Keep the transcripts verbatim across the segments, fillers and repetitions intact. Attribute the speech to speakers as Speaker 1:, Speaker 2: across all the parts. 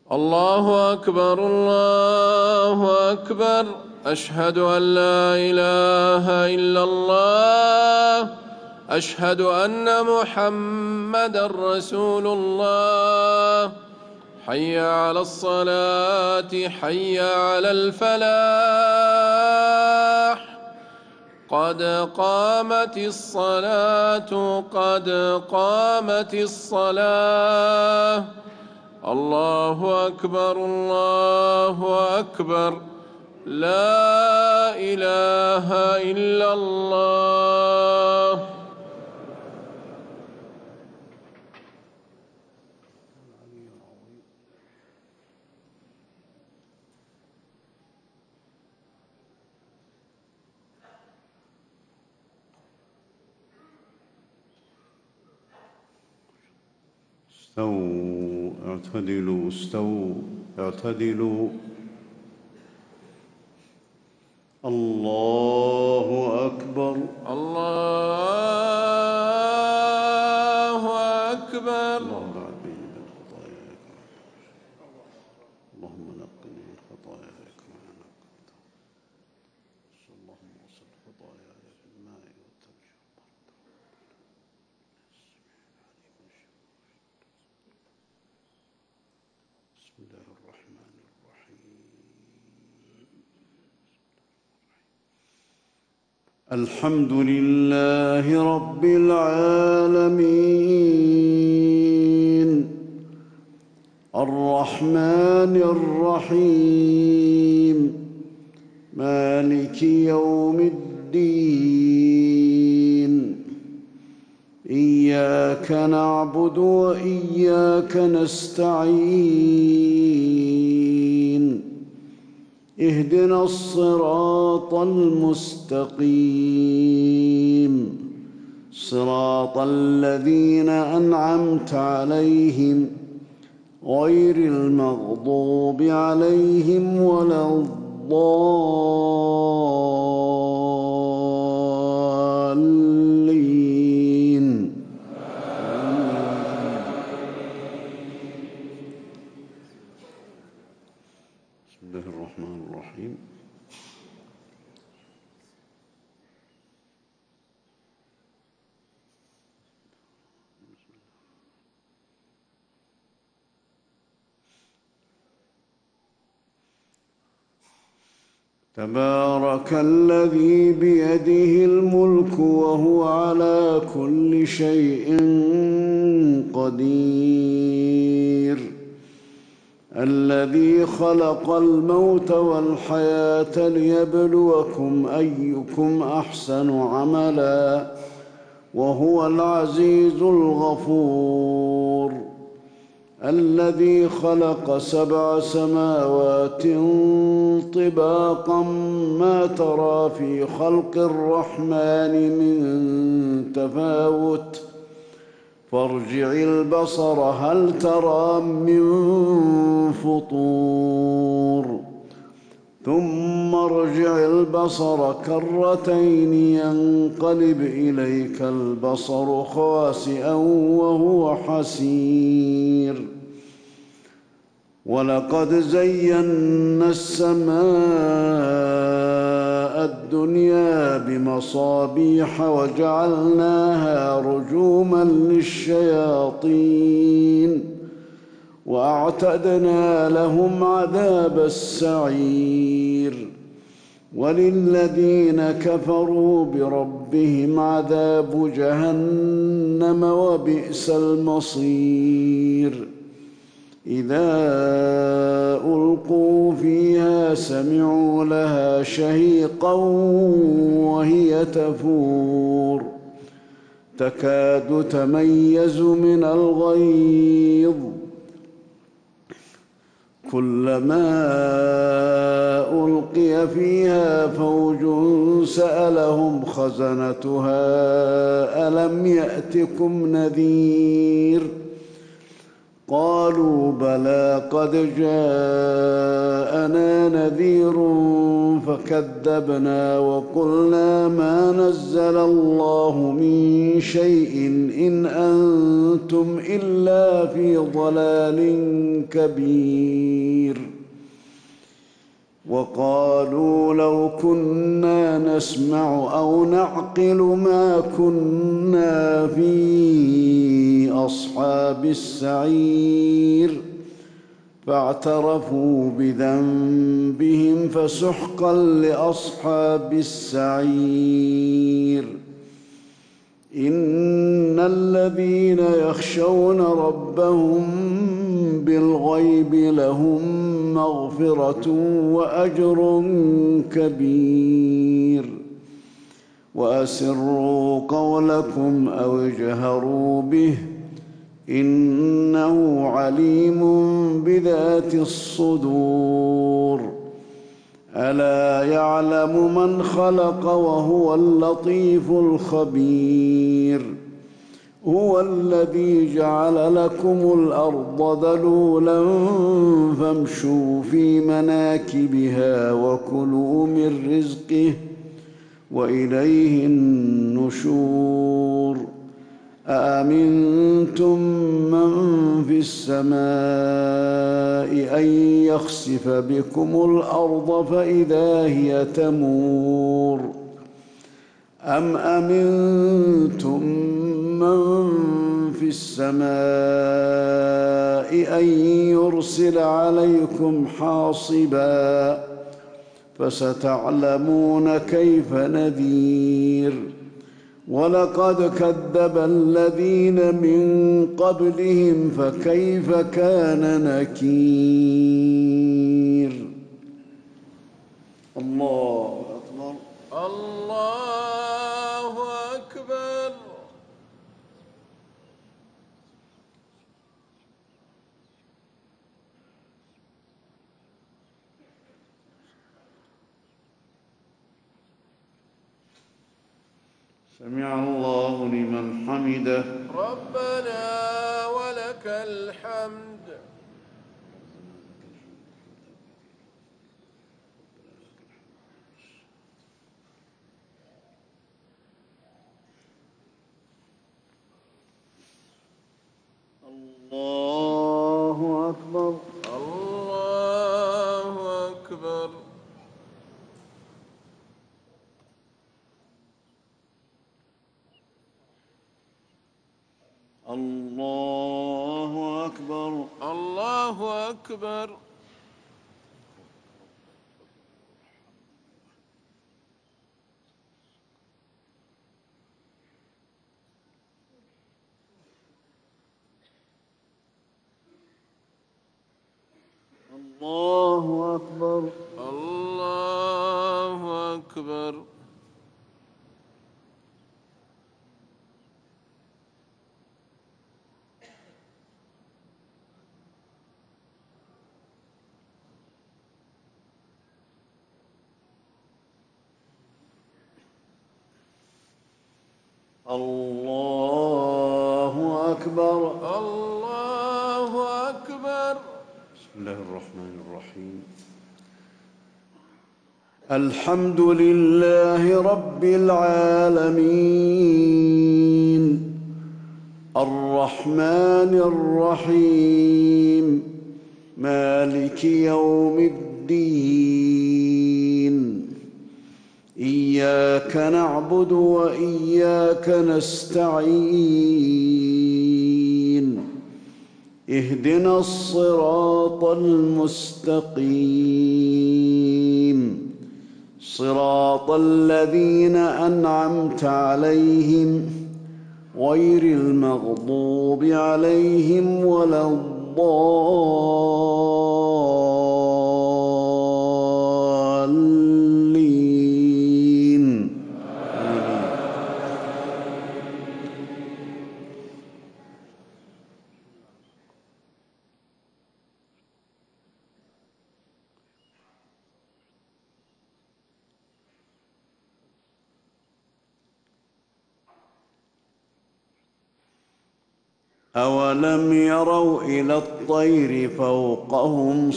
Speaker 1: الله أكبر الله أكبر. أشهد أن لا إله إلا الله. أشهد أن محمدًا رسول الله. حي على الصلاة حي على الفلاح. قد قامت الصلاة قد قامت الصلاة. الله أكبر الله أكبر. لا إله إلا الله.
Speaker 2: استووا اعتدلوا استووا اعتدلوا. الله أكبر
Speaker 1: الله أكبر.
Speaker 2: اللهم بعد بيني من خطاياي اللهم نقني من خطاياي كما نقيت. اللهم اغسل خطاياي بالماء والثلج والبرد. بسم الله الرحمن الرحيم. الحمد لله رب العالمين الرحمن الرحيم مالك يوم الدين. إياك نعبد وإياك نستعين. اهدنا الصراط المستقيم صراط الذين أنعمت عليهم غير المغضوب عليهم ولا الضالين. بسم الله الرحمن الرحيم. تبارك الذي بيده الملك وهو على كل شيء قدير. الذي خلق الموت والحياة ليبلوكم أيكم أحسن عملا وهو العزيز الغفور. الذي خلق سبع سماوات طباقا ما ترى في خلق الرحمن من تفاوت فارجع البصر هل ترى من فطور ثم ارجع البصر كرتين ينقلب إليك البصر خاسئا وهو حسير. ولقد زينا السماء الدنيا بمصابيح وجعلناها رجوما للشياطين وأعتدنا لهم عذاب السعير. وللذين كفروا بربهم عذاب جهنم وبئس المصير. إذا ألقوا فيها سمعوا لها شهيقا وهي تفور تكاد تميز من الغيظ كلما ألقي فيها فوج سألهم خزنتها ألم يأتكم نذير قالوا بلى قد جاءنا نذير فكذبنا وقلنا ما نزل الله من شيء إن أنتم إلا في ضلال كبير. وقالوا لو كنا نسمع أو نعقل ما كنا في أصحاب السعير فاعترفوا بذنبهم فسحقا لأصحاب السعير. إن الذين يخشون ربهم بالغيب لهم مغفرة وأجر كبير. وأسروا قولكم أو اجهروا به إنه عليم بذات الصدور. ألا يعلم من خلق وهو اللطيف الخبير. هو الذي جعل لكم الأرض ذلولا فامشوا في مناكبها وكلوا من رزقه وإليه النشور. أأمنتم من في السماء أن يخسف بكم الأرض فإذا هي تمور أم أمنتم من في السماء أن يرسل عليكم حاصبا فستعلمون كيف نذير. ولقد كذب الذين من قبلهم فكيف كان نكير. الله أكبر.
Speaker 1: الله أكبر.
Speaker 2: سمع الله لمن حمده.
Speaker 1: ربنا ولك الحمد.
Speaker 2: الله أكبر.
Speaker 1: الله أكبر.
Speaker 2: الله أكبر.
Speaker 1: الله أكبر.
Speaker 2: الله أكبر.
Speaker 1: الله أكبر.
Speaker 2: الله أكبر.
Speaker 1: الله أكبر.
Speaker 2: بسم الله الرحمن الرحيم. الحمد لله رب العالمين الرحمن الرحيم مالك يوم الدين. إياك نعبد وإياك نستعين. اهدنا الصراط المستقيم صراط الذين أنعمت عليهم غير المغضوب عليهم ولا الضالين. أولم يروا إلى الطير فوقهم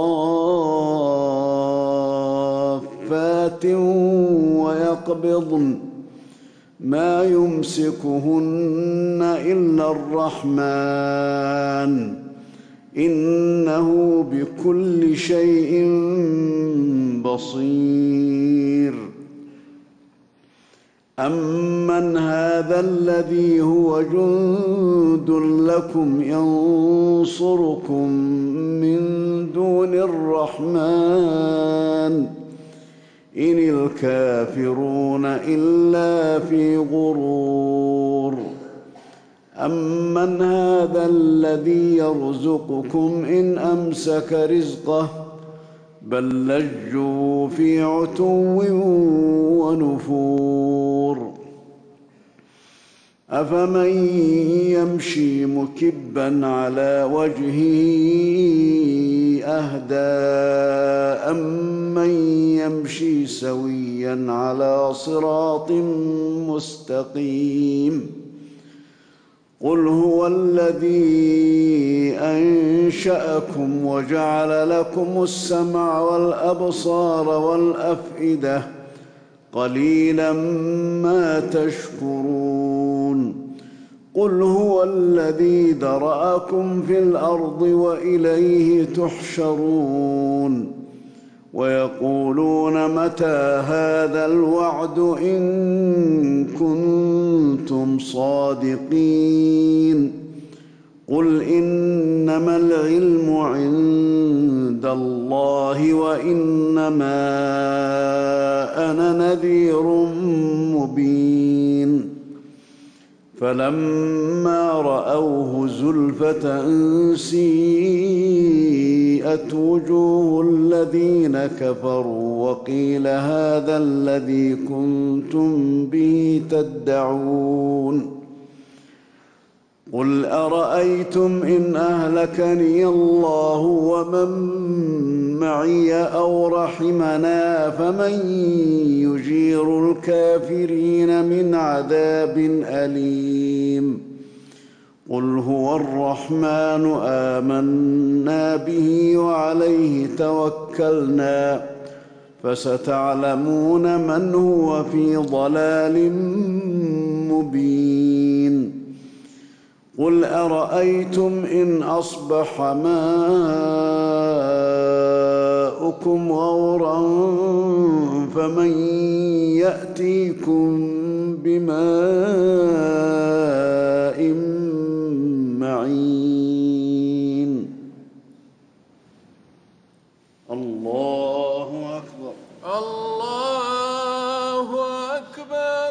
Speaker 2: صافات ويقبضن ما يمسكهن إلا الرحمن إنه بكل شيء بصير. أمن هذا الذي هو جند لكم ينصركم من دون الرحمن إن الكافرون إلا في غرور. أمن هذا الذي يرزقكم إن أمسك رزقه بل لجوا في عتو ونفور. أفمن يمشي مكبا على وجهه أهدى أمن يمشي سويا على صراط مستقيم. قل هو الذي أنشأكم وجعل لكم السمع والأبصار والأفئدة قليلا ما تشكرون. قل هو الذي ذرأكم في الأرض وإليه تحشرون. ويقولون متى هذا الوعد إن كنتم صادقين. قل إنما العلم عند الله وإنما أنا نذير مبين. فلما رأوه زلفة سيئت وجوه الذين كفروا وقيل هذا الذي كنتم به تدعون. قل أرأيتم إن أهلكني الله ومن معي أو رحمنا فمن يجير الكافرين من عذاب أليم. قل هو الرحمن آمنا به وعليه توكلنا فستعلمون من هو في ضلال مبين. قل أرأيتم إن أصبح ماؤكم غورا فمن يأتيكم بماء معين. الله أكبر.
Speaker 1: الله أكبر.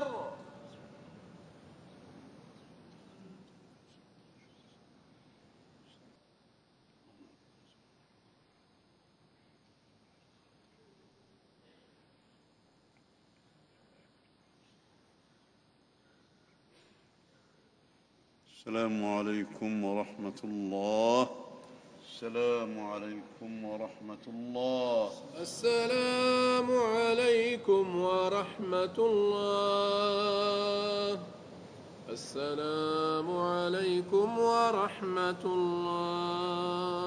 Speaker 2: السلام عليكم ورحمة الله. السلام عليكم ورحمة الله.
Speaker 1: السلام عليكم ورحمة الله. السلام عليكم ورحمة الله.